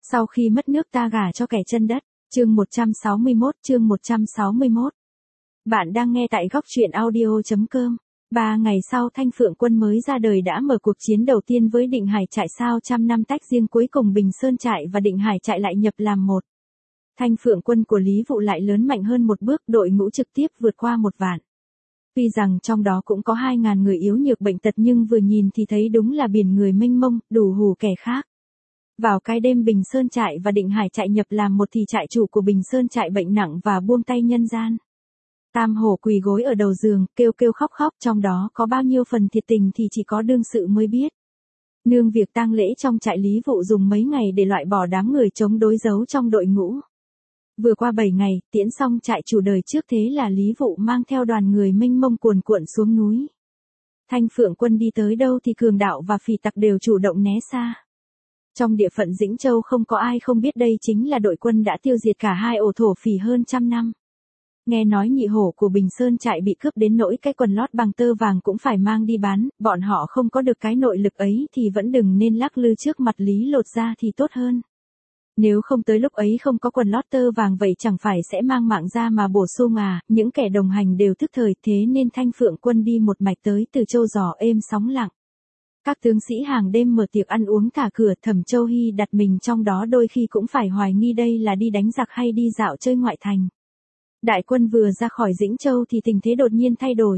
Sau khi mất nước ta gả cho kẻ chân đất. Chương 161. Bạn đang nghe tại góc truyện audio.com. 3 ngày sau Thanh Phượng Quân mới ra đời đã mở cuộc chiến đầu tiên với Định Hải trại sau trăm năm tách riêng, cuối cùng Bình Sơn trại và Định Hải trại lại nhập làm một. Thanh Phượng Quân của Lý Vụ lại lớn mạnh hơn một bước, đội ngũ trực tiếp vượt qua 1 vạn. Tuy rằng trong đó cũng có 2.000 người yếu nhược bệnh tật, nhưng vừa nhìn thì thấy đúng là biển người mênh mông, đủ hù kẻ khác. Vào cái đêm Bình Sơn trại và Định Hải trại nhập làm một thì trại chủ của Bình Sơn trại bệnh nặng và buông tay nhân gian. Tam hổ quỳ gối ở đầu giường, kêu kêu khóc khóc, trong đó có bao nhiêu phần thiệt tình thì chỉ có đương sự mới biết. Nương việc tang lễ trong trại, Lý Vụ dùng mấy ngày để loại bỏ đám người chống đối giấu trong đội ngũ. Vừa qua 7 ngày, tiễn xong trại chủ đời trước, thế là Lý Vụ mang theo đoàn người mênh mông cuồn cuộn xuống núi. Thanh Phượng Quân đi tới đâu thì cường đạo và phỉ tặc đều chủ động né xa. Trong địa phận Dĩnh Châu không có ai không biết đây chính là đội quân đã tiêu diệt cả 2 ổ thổ phỉ hơn 100 năm. Nghe nói nhị hổ của Bình Sơn trại bị cướp đến nỗi cái quần lót bằng tơ vàng cũng phải mang đi bán, bọn họ không có được cái nội lực ấy thì vẫn đừng nên lắc lư trước mặt Lý lột ra thì tốt hơn. Nếu không tới lúc ấy không có quần lót tơ vàng vậy chẳng phải sẽ mang mạng ra mà bổ sung à. Những kẻ đồng hành đều thức thời, thế nên Thanh Phượng Quân đi một mạch tới Từ Châu gió êm sóng lặng. Các tướng sĩ hàng đêm mở tiệc ăn uống thả cửa, Thẩm Châu Hy đặt mình trong đó đôi khi cũng phải hoài nghi đây là đi đánh giặc hay đi dạo chơi ngoại thành. Đại quân vừa ra khỏi Dĩnh Châu thì tình thế đột nhiên thay đổi.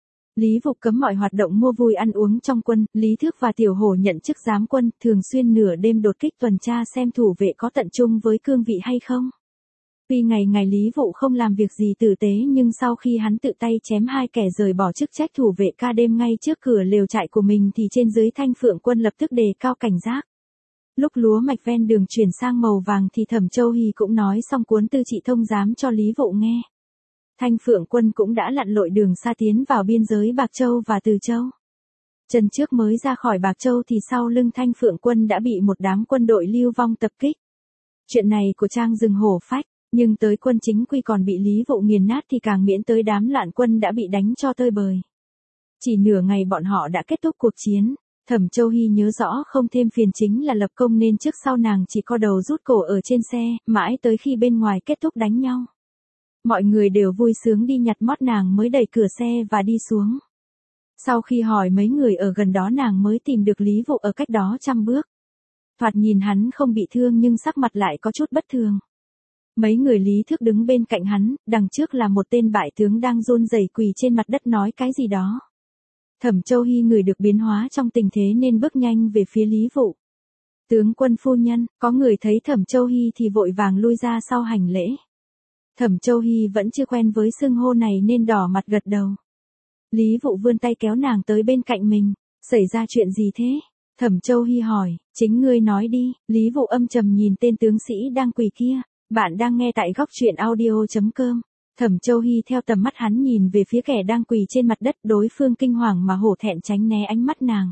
Lý Vụ cấm mọi hoạt động mua vui ăn uống trong quân, Lý Thước và Tiểu Hổ nhận chức giám quân, thường xuyên nửa đêm đột kích tuần tra xem thủ vệ có tận trung với cương vị hay không. Tuy ngày ngày Lý Vụ không làm việc gì tử tế, nhưng sau khi hắn tự tay chém 2 kẻ rời bỏ chức trách thủ vệ ca đêm ngay trước cửa lều trại của mình thì trên dưới Thanh Phượng Quân lập tức đề cao cảnh giác. Lúc lúa mạch ven đường chuyển sang màu vàng thì Thẩm Châu Hy cũng nói xong cuốn tư trị thông giám cho Lý Vụ nghe. Thanh Phượng Quân cũng đã lặn lội đường xa tiến vào biên giới Bạc Châu và Từ Châu. Chân trước mới ra khỏi Bạc Châu thì sau lưng Thanh Phượng Quân đã bị một đám quân đội lưu vong tập kích. Chuyện này của Trang rừng hổ phách, nhưng tới quân chính quy còn bị Lý Vụ nghiền nát thì càng miễn tới đám loạn quân đã bị đánh cho tơi bời. Chỉ nửa ngày bọn họ đã kết thúc cuộc chiến. Thẩm Châu Hy nhớ rõ không thêm phiền chính là lập công nên trước sau nàng chỉ co đầu rút cổ ở trên xe, mãi tới khi bên ngoài kết thúc đánh nhau. Mọi người đều vui sướng đi nhặt mót nàng mới đẩy cửa xe và đi xuống. Sau khi hỏi mấy người ở gần đó nàng mới tìm được Lý Vụ ở cách đó 100 bước. Thoạt nhìn hắn không bị thương nhưng sắc mặt lại có chút bất thường. Mấy người Lý Thước đứng bên cạnh hắn, đằng trước là một tên bại tướng đang run rẩy quỳ trên mặt đất nói cái gì đó. Thẩm Châu Hy ngửi được biến hóa trong tình thế nên bước nhanh về phía Lý Vụ. Tướng quân phu nhân, có người thấy Thẩm Châu Hy thì vội vàng lui ra sau hành lễ. Thẩm Châu Hy vẫn chưa quen với xưng hô này nên đỏ mặt gật đầu. Lý Vụ vươn tay kéo nàng tới bên cạnh mình. Xảy ra chuyện gì thế? Thẩm Châu Hy hỏi. Chính ngươi nói đi. Lý Vụ âm trầm nhìn tên tướng sĩ đang quỳ kia. Bạn đang nghe tại góc truyện audio.com. Thẩm Châu Hy theo tầm mắt hắn nhìn về phía kẻ đang quỳ trên mặt đất, đối phương kinh hoàng mà hổ thẹn tránh né ánh mắt nàng.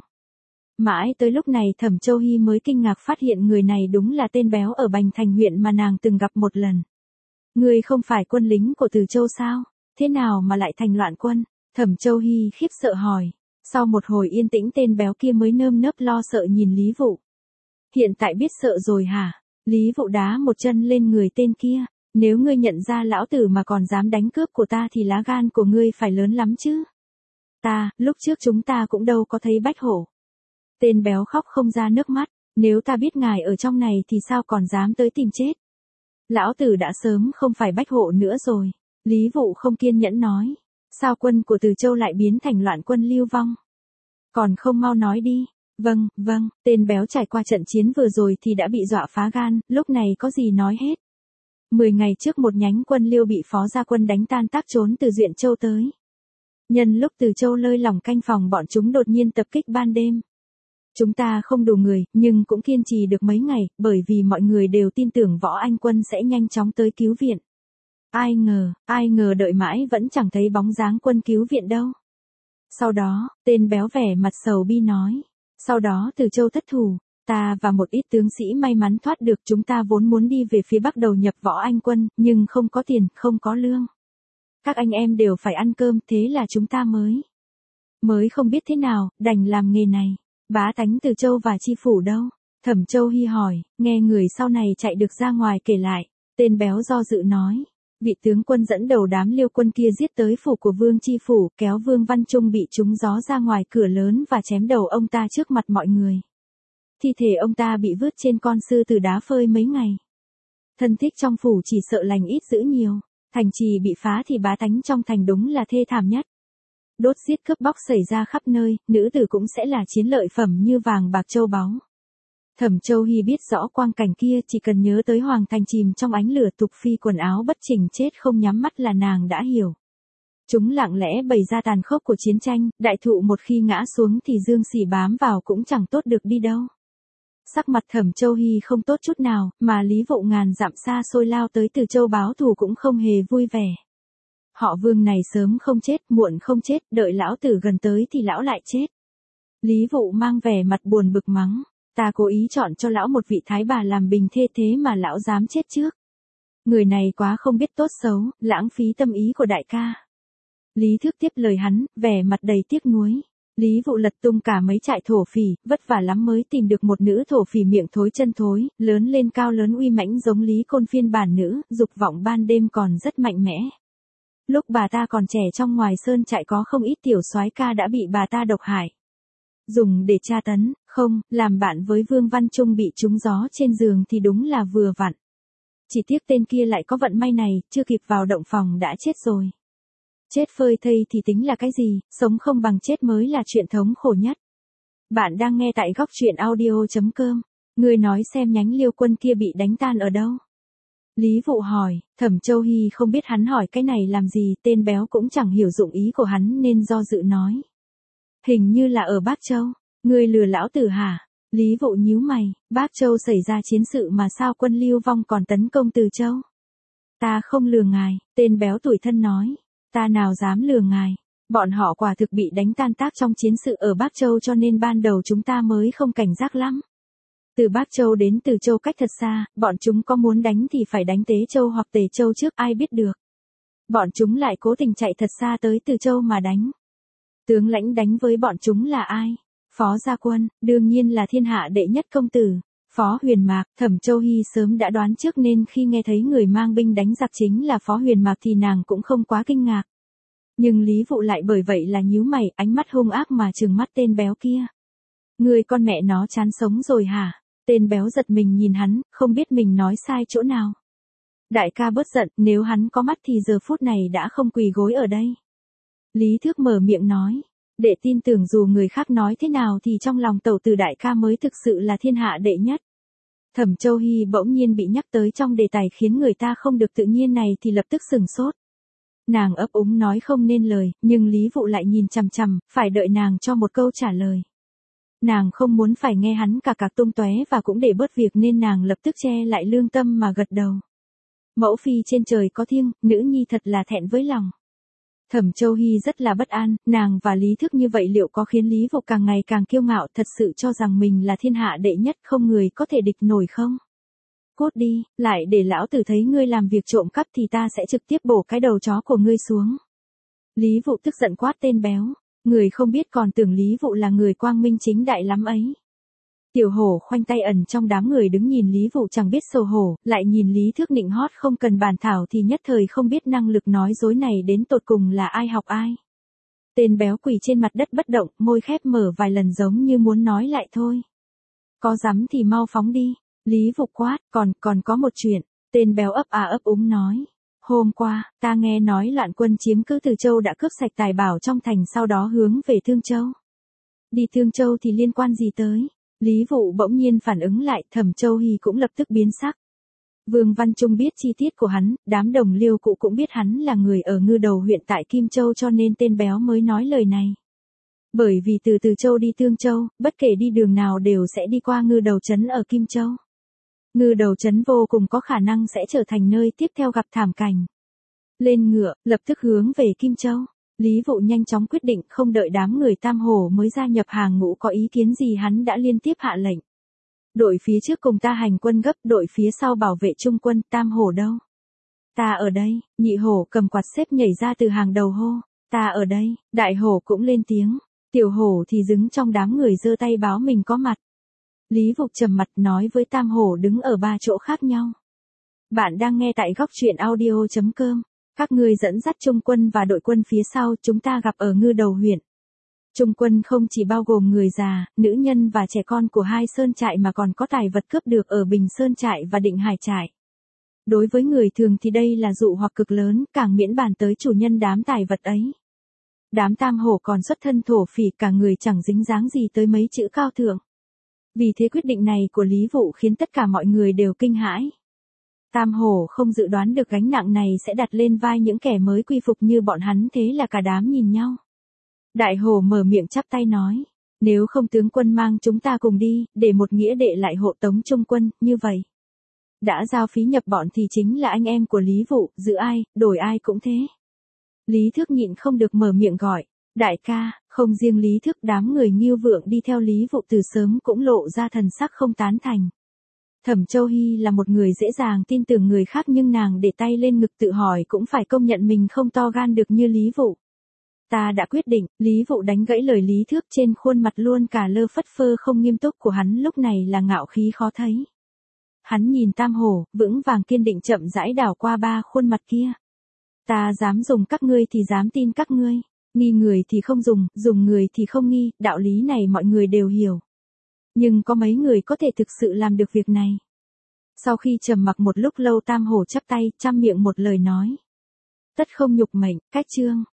Mãi tới lúc này Thẩm Châu Hy mới kinh ngạc phát hiện người này đúng là tên béo ở Bành Thành huyện mà nàng từng gặp một lần. Ngươi không phải quân lính của Từ Châu sao? Thế nào mà lại thành loạn quân? Thẩm Châu Hy khiếp sợ hỏi. Sau một hồi yên tĩnh tên béo kia mới nơm nớp lo sợ nhìn Lý Vụ. Hiện tại biết sợ rồi hả? Lý Vụ đá một chân lên người tên kia. Nếu ngươi nhận ra lão tử mà còn dám đánh cướp của ta thì lá gan của ngươi phải lớn lắm chứ. Lúc trước chúng ta cũng đâu có thấy bách hổ. Tên béo khóc không ra nước mắt. Nếu ta biết ngài ở trong này thì sao còn dám tới tìm chết. Lão tử đã sớm không phải bách hộ nữa rồi. Lý Vụ không kiên nhẫn nói. Sao quân của Từ Châu lại biến thành loạn quân lưu vong? Còn không mau nói đi. Vâng, tên béo trải qua trận chiến vừa rồi thì đã bị dọa phá gan, lúc này có gì nói hết. 10 ngày trước một nhánh quân Liêu bị phó gia quân đánh tan tác trốn từ Duyện Châu tới. Nhân lúc Từ Châu lơi lỏng canh phòng bọn chúng đột nhiên tập kích ban đêm. Chúng ta không đủ người, nhưng cũng kiên trì được mấy ngày, bởi vì mọi người đều tin tưởng Võ Anh Quân sẽ nhanh chóng tới cứu viện. Ai ngờ đợi mãi vẫn chẳng thấy bóng dáng quân cứu viện đâu. Sau đó, tên béo vẻ mặt sầu bi nói. Sau đó Từ Châu thất thủ. Ta và một ít tướng sĩ may mắn thoát được, chúng ta vốn muốn đi về phía Bắc đầu nhập Võ Anh Quân, nhưng không có tiền, không có lương. Các anh em đều phải ăn cơm, thế là chúng ta mới không biết thế nào, đành làm nghề này. Bá tánh Từ Châu và chi phủ đâu? Thẩm Châu Hy hỏi, nghe người sau này chạy được ra ngoài kể lại, tên béo do dự nói. Vị tướng quân dẫn đầu đám Liêu quân kia giết tới phủ của Vương Chi Phủ, kéo Vương Văn Trung bị trúng gió ra ngoài cửa lớn và chém đầu ông ta trước mặt mọi người. Thi thể ông ta bị vứt trên con sư tử đá phơi mấy ngày. Thân thích trong phủ chỉ sợ lành ít dữ nhiều, thành trì bị phá thì bá tánh trong thành đúng là thê thảm nhất. Đốt giết cướp bóc xảy ra khắp nơi, nữ tử cũng sẽ là chiến lợi phẩm như vàng bạc châu báu. Thẩm Châu Hy biết rõ quang cảnh kia, chỉ cần nhớ tới hoàng thành chìm trong ánh lửa tục phi quần áo bất chỉnh chết không nhắm mắt là nàng đã hiểu. Chúng lặng lẽ bày ra tàn khốc của chiến tranh, đại thụ một khi ngã xuống thì dương xỉ bám vào cũng chẳng tốt được đi đâu. Sắc mặt Thẩm Châu Hy không tốt chút nào, mà Lý Vụ ngàn dặm xa xôi lao tới Từ Châu báo thù cũng không hề vui vẻ. Họ Vương này sớm không chết, muộn không chết, đợi lão tử gần tới thì lão lại chết. Lý Vụ mang vẻ mặt buồn bực mắng, ta cố ý chọn cho lão một vị thái bà làm bình thê thế mà lão dám chết trước. Người này quá không biết tốt xấu, lãng phí tâm ý của đại ca. Lý Thước tiếp lời hắn, vẻ mặt đầy tiếc nuối. Lý Vụ lật tung cả mấy trại thổ phỉ, vất vả lắm mới tìm được một nữ thổ phỉ miệng thối chân thối, lớn lên cao lớn uy mãnh giống Lý Côn phiên bản nữ, dục vọng ban đêm còn rất mạnh mẽ. Lúc bà ta còn trẻ trong ngoài sơn trại có không ít tiểu soái ca đã bị bà ta độc hại. Dùng để tra tấn, không, làm bạn với Vương Văn Trung bị trúng gió trên giường thì đúng là vừa vặn. Chỉ tiếc tên kia lại có vận may này, chưa kịp vào động phòng đã chết rồi. Chết phơi thây thì tính là cái gì, sống không bằng chết mới là chuyện thống khổ nhất. Bạn đang nghe tại góc truyện audio.com. Người nói xem nhánh Liêu quân kia bị đánh tan ở đâu? Lý Vụ hỏi, Thẩm Châu Hy không biết hắn hỏi cái này làm gì, tên béo cũng chẳng hiểu dụng ý của hắn nên do dự nói. Hình như là ở Bác Châu, ngươi lừa lão tử hả? Lý Vụ nhíu mày, Bác Châu xảy ra chiến sự mà sao quân Lưu Vong còn tấn công Từ Châu? Ta không lừa ngài, tên béo tủi thân nói, ta nào dám lừa ngài, bọn họ quả thực bị đánh tan tác trong chiến sự ở Bác Châu cho nên ban đầu chúng ta mới không cảnh giác lắm. Từ Bác Châu đến Từ Châu cách thật xa, bọn chúng có muốn đánh thì phải đánh Tế Châu hoặc Tề Châu trước ai biết được. Bọn chúng lại cố tình chạy thật xa tới Từ Châu mà đánh. Tướng lãnh đánh với bọn chúng là ai? Phó Gia Quân, đương nhiên là thiên hạ đệ nhất công tử. Phó Huyền Mạc, Thẩm Châu Hy sớm đã đoán trước nên khi nghe thấy người mang binh đánh giặc chính là Phó Huyền Mạc thì nàng cũng không quá kinh ngạc. Nhưng Lý Vụ lại bởi vậy là nhíu mày, ánh mắt hung ác mà trừng mắt tên béo kia. Người con mẹ nó chán sống rồi hả? Tên béo giật mình nhìn hắn, không biết mình nói sai chỗ nào. Đại ca bớt giận, nếu hắn có mắt thì giờ phút này đã không quỳ gối ở đây. Lý Thước mở miệng nói, để tin tưởng dù người khác nói thế nào thì trong lòng tẩu tử đại ca mới thực sự là thiên hạ đệ nhất. Thẩm Châu Hy bỗng nhiên bị nhắc tới trong đề tài khiến người ta không được tự nhiên này thì lập tức sừng sốt. Nàng ấp úng nói không nên lời, nhưng Lý Vụ lại nhìn chằm chằm, phải đợi nàng cho một câu trả lời. Nàng không muốn phải nghe hắn cả tung tóe và cũng để bớt việc nên nàng lập tức che lại lương tâm mà gật đầu. Mẫu phi trên trời có thiêng, nữ nhi thật là thẹn với lòng. Thẩm Châu Hy rất là bất an, nàng và Lý Thức như vậy liệu có khiến Lý Vụ càng ngày càng kiêu ngạo thật sự cho rằng mình là thiên hạ đệ nhất không người có thể địch nổi không? Cút đi, lại để lão tử thấy ngươi làm việc trộm cắp thì ta sẽ trực tiếp bổ cái đầu chó của ngươi xuống. Lý Vụ tức giận quát tên béo, người không biết còn tưởng Lý Vụ là người quang minh chính đại lắm ấy. Tiểu Hổ khoanh tay ẩn trong đám người đứng nhìn Lý Vụ chẳng biết xấu hổ, lại nhìn Lý Thước nịnh hót không cần bàn thảo thì nhất thời không biết năng lực nói dối này đến tột cùng là ai học ai. Tên béo quỳ trên mặt đất bất động, môi khép mở vài lần giống như muốn nói lại thôi. Có dám thì mau phóng đi, Lý Vụ quát, còn có một chuyện, tên béo ấp ấp úng nói. Hôm qua, ta nghe nói loạn quân chiếm cứ Từ Châu đã cướp sạch tài bảo trong thành sau đó hướng về Thương Châu. Đi Thương Châu thì liên quan gì tới? Lý Vụ bỗng nhiên phản ứng lại, Thẩm Châu Hy cũng lập tức biến sắc. Vương Văn Trung biết chi tiết của hắn, đám đồng liêu cụ cũng biết hắn là người ở Ngư Đầu huyện tại Kim Châu cho nên tên béo mới nói lời này. Bởi vì từ Từ Châu đi Thương Châu, bất kể đi đường nào đều sẽ đi qua Ngư Đầu trấn ở Kim Châu. Ngư Đầu trấn vô cùng có khả năng sẽ trở thành nơi tiếp theo gặp thảm cảnh. Lên ngựa, lập tức hướng về Kim Châu. Lý Vụ nhanh chóng quyết định không đợi đám người Tam Hổ mới gia nhập hàng ngũ có ý kiến gì hắn đã liên tiếp hạ lệnh. Đội phía trước cùng ta hành quân gấp, đội phía sau bảo vệ trung quân, Tam Hổ đâu? Ta ở đây, Nhị Hổ cầm quạt xếp nhảy ra từ hàng đầu hô. Ta ở đây, Đại Hổ cũng lên tiếng. Tiểu Hổ thì đứng trong đám người giơ tay báo mình có mặt. Lý Vụ trầm mặt nói với Tam Hổ đứng ở 3 chỗ khác nhau. Bạn đang nghe tại góc truyện audio.com. Các ngươi dẫn dắt Trung quân và đội quân phía sau chúng ta gặp ở Ngư Đầu huyện. Trung quân không chỉ bao gồm người già, nữ nhân và trẻ con của hai sơn trại mà còn có tài vật cướp được ở Bình Sơn trại và Định Hải trại. Đối với người thường thì đây là dụ hoặc cực lớn, càng miễn bàn tới chủ nhân đám tài vật ấy. Đám Tam Hổ còn xuất thân thổ phỉ, cả người chẳng dính dáng gì tới mấy chữ cao thượng. Vì thế quyết định này của Lý Vụ khiến tất cả mọi người đều kinh hãi. Tam Hổ không dự đoán được gánh nặng này sẽ đặt lên vai những kẻ mới quy phục như bọn hắn, thế là cả đám nhìn nhau. Đại Hổ mở miệng chắp tay nói, nếu không tướng quân mang chúng ta cùng đi, để một nghĩa đệ lại hộ tống Trung quân, như vậy. Đã giao phí nhập bọn thì chính là anh em của Lý Vụ, giữ ai, đổi ai cũng thế. Lý Thước nhịn không được mở miệng gọi, đại ca. Không riêng Lý Thước, đám người Ngưu Vượng đi theo Lý Vụ từ sớm cũng lộ ra thần sắc không tán thành. Thẩm Châu Hy là một người dễ dàng tin tưởng người khác, nhưng nàng để tay lên ngực tự hỏi cũng phải công nhận mình không to gan được như Lý Vụ. Ta đã quyết định. Lý Vụ đánh gãy lời Lý Thước, trên khuôn mặt luôn cả lơ phất phơ không nghiêm túc của hắn lúc này là ngạo khí khó thấy. Hắn nhìn Tam Hổ, vững vàng kiên định chậm rãi đảo qua 3 khuôn mặt kia. Ta dám dùng các ngươi thì dám tin các ngươi. Nghi người thì không dùng, dùng người thì không nghi, đạo lý này mọi người đều hiểu. Nhưng có mấy người có thể thực sự làm được việc này. Sau khi trầm mặc một lúc lâu, Tam Hổ chắp tay, trăm miệng một lời nói. Tất không nhục mệnh, cách chương.